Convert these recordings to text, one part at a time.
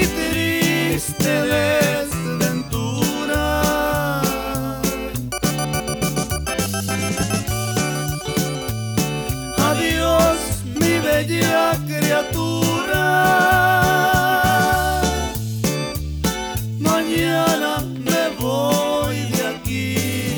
mi triste desventura. Adiós, mi bella criatura. Mañana me voy de aquí.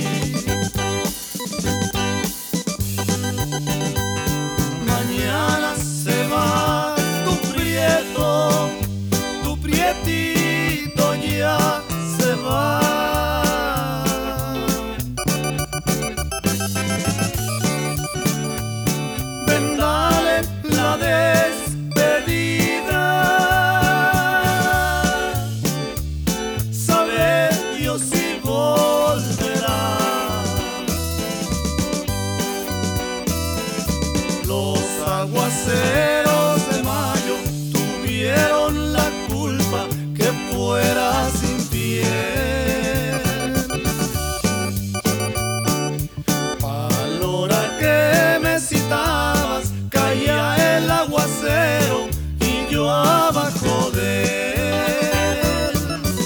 Mañana se va tu prieto, tu prietito ya se va. Ven, dale la despedida. Sabe Dios si volverá. Los aguaceros de mayo tuvieron la culpa que fueras infiel. A la hora que me citabas caía el aguacero y yo abajo de él.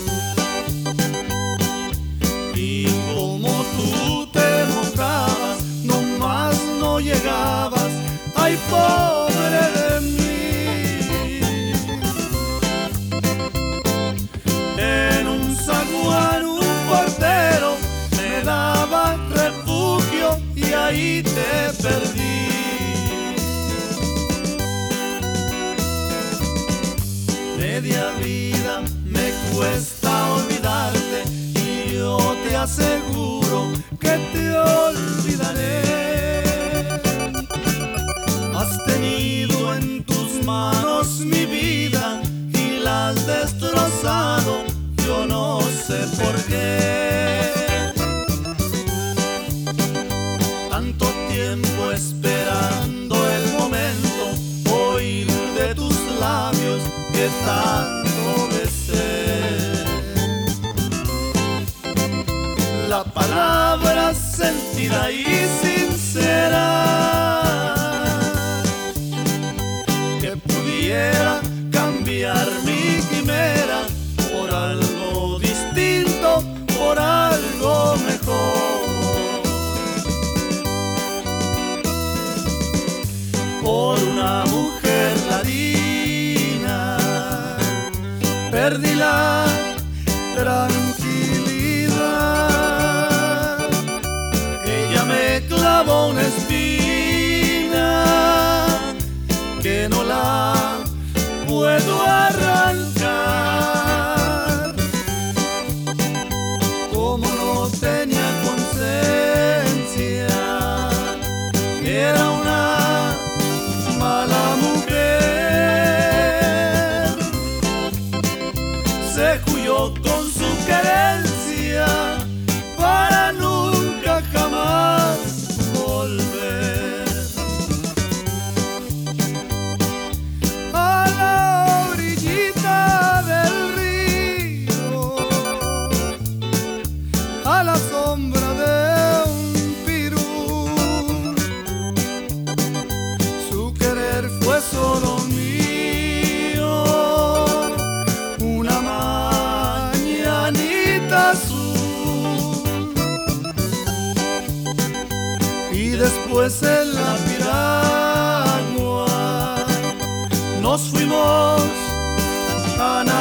Y como tú te mojabas, nomás no llegabas. ¡Ay, pobre de mí! En un zaguán un portero me daba refugio y ahí te perdí. Media vida me cuesta olvidarte y yo te aseguro que te olvidaré. Has tenido en tus manos mi vida y la has destrozado, yo no sé por qué. Tanto tiempo esperando el momento, oír de tus labios que tanto besé. La palabra sentida y sincera cambiar mi quimera por algo distinto, por algo mejor, por una mujer ladina. Perdí la tranquilidad, ella me clavó una espina que no la puedo arrancar. Como no tenía conciencia, era una mala mujer. Se huyó con su querencia para nunca jamás volver. A la sombra de un pirú, su querer fue solo mío, una mañanita azul. Y después en la piragua nos fuimos a nadar.